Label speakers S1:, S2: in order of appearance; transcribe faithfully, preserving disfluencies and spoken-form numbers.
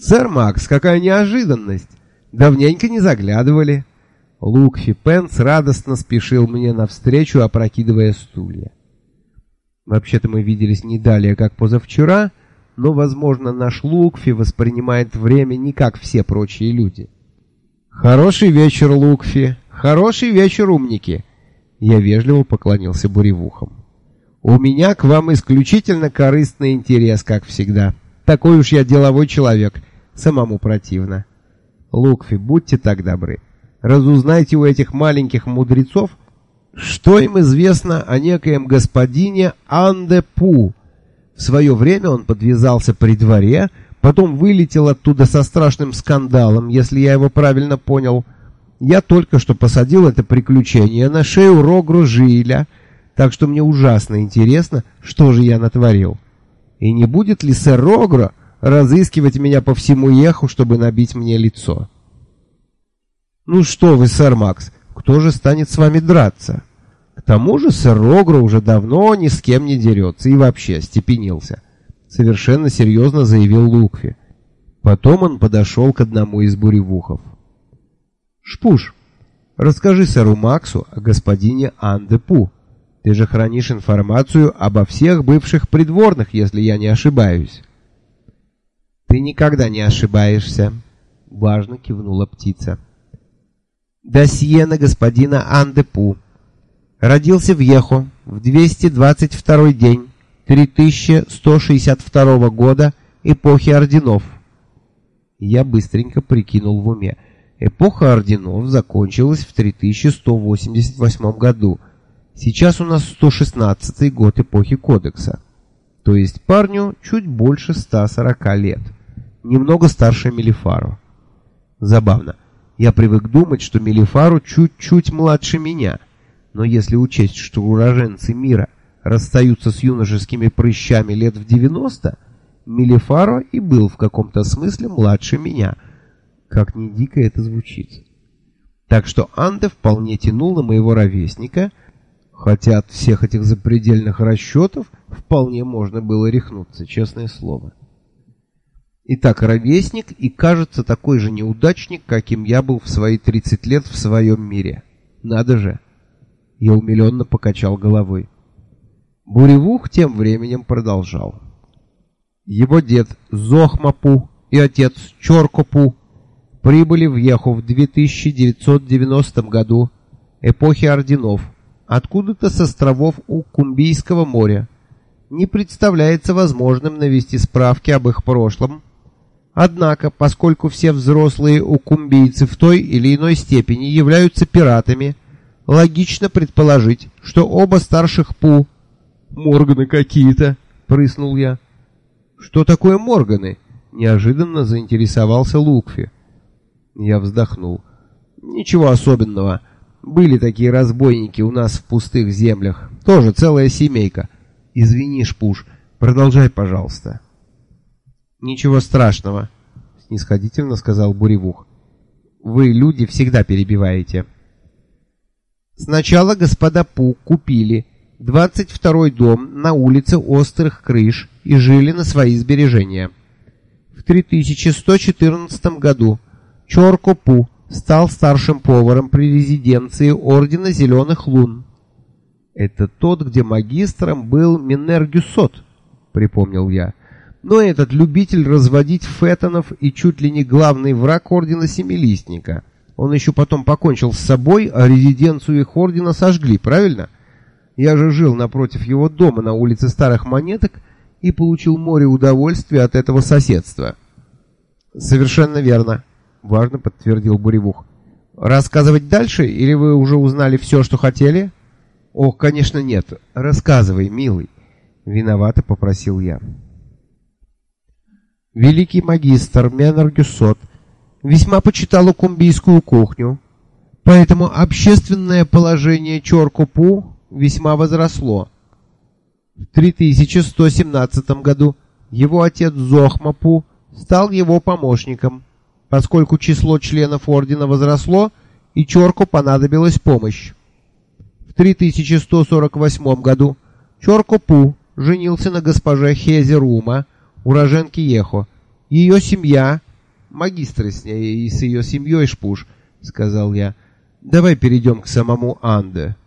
S1: «Сэр Макс, какая неожиданность! Давненько не заглядывали!» Лукфи Пенс радостно спешил мне навстречу, опрокидывая стулья. Вообще-то мы виделись не далее, как позавчера, но, возможно, наш Лукфи воспринимает время не как все прочие люди. «Хороший вечер, Лукфи! Хороший вечер, умники!» Я вежливо поклонился буревухам. «У меня к вам исключительно корыстный интерес, как всегда. Такой уж я деловой человек, самому противно. Лукфи, будьте так добры, разузнайте у этих маленьких мудрецов, что им известно о некоем господине Ан-де-Пу. В свое время он подвязался при дворе, потом вылетел оттуда со страшным скандалом, если я его правильно понял. Я только что посадил это приключение на шею Рогру Жиля, так что мне ужасно интересно, что же я натворил. И не будет ли сэр Рогро разыскивать меня по всему Еху, чтобы набить мне лицо?» «Ну что вы, сэр Макс, кто же станет с вами драться? К тому же сэр Рогро уже давно ни с кем не дерется и вообще степенился», — совершенно серьезно заявил Лукфи. Потом он подошел к одному из буревухов. «Шпуш, расскажи сэру Максу о господине Ан-де-Пу. Ты же хранишь информацию обо всех бывших придворных, если я не ошибаюсь». «Ты никогда не ошибаешься», — важно кивнула птица. «Досье на господина Ан-де-Пу. Родился в Ехо в двести двадцать второй день три тысячи сто шестьдесят второго года эпохи орденов». Я быстренько прикинул в уме. Эпоха орденов закончилась в три тысячи сто восемьдесят восьмом году. Сейчас у нас сто шестнадцатый год эпохи Кодекса. То есть парню чуть больше ста сорока лет. Немного старше Мелифару. Забавно. Я привык думать, что Мелифару чуть-чуть младше меня. Но если учесть, что уроженцы мира расстаются с юношескими прыщами лет в девяносто, Мелифаро и был в каком-то смысле младше меня. Как ни дико это звучит. Так что Анде вполне тянул на моего ровесника, хотя от всех этих запредельных расчетов вполне можно было рехнуться, честное слово. Итак, ровесник и, кажется, такой же неудачник, каким я был в свои тридцать лет в своем мире. Надо же. Я умиленно покачал головой. Буревух тем временем продолжал. Его дед Зохмапу и отец Чоркопу прибыли в Еху в две тысячи девятьсот девяностом году эпохи орденов, откуда-то с островов у Кумбийского моря. Не представляется возможным навести справки об их прошлом. Однако, поскольку все взрослые укумбийцы в той или иной степени являются пиратами, логично предположить, что оба старших Пу... «Морганы какие-то!» — прыснул я. «Что такое Морганы?» — неожиданно заинтересовался Лукфи. Я вздохнул. «Ничего особенного. Были такие разбойники у нас в пустых землях. Тоже целая семейка. Извини, Шпуш, продолжай, пожалуйста». «Ничего страшного», — снисходительно сказал Буревух. «Вы, люди, всегда перебиваете». Сначала господа Пу купили двадцать второй дом на улице Острых Крыш и жили на свои сбережения. В три тысячи сто четырнадцатом году Чорко Пу стал старшим поваром при резиденции Ордена Зеленых Лун. «Это тот, где магистром был Минергюсот», — припомнил я. Но этот любитель разводить фетонов и чуть ли не главный враг Ордена Семилистника. Он еще потом покончил с собой, а резиденцию их ордена сожгли, правильно? Я же жил напротив его дома на улице Старых Монеток и получил море удовольствия от этого соседства». «Совершенно верно», — важно подтвердил Буревух. «Рассказывать дальше, или вы уже узнали все, что хотели?» «О, конечно, нет. Рассказывай, милый», — виновато попросил я. Великий магистр Менергюсот весьма почитал укумбийскую кухню, поэтому общественное положение Чорко-Пу весьма возросло. В три тысячи сто семнадцатом году его отец Зохма-Пу стал его помощником, поскольку число членов ордена возросло и Чорко понадобилась помощь. В три тысячи сто сорок восьмом году Чорко-Пу женился на госпоже Хезерума, уроженке Ехо. Ее семья магистры с ней и с ее семьей, Шпуш, — сказал я. — Давай перейдем к самому Анде.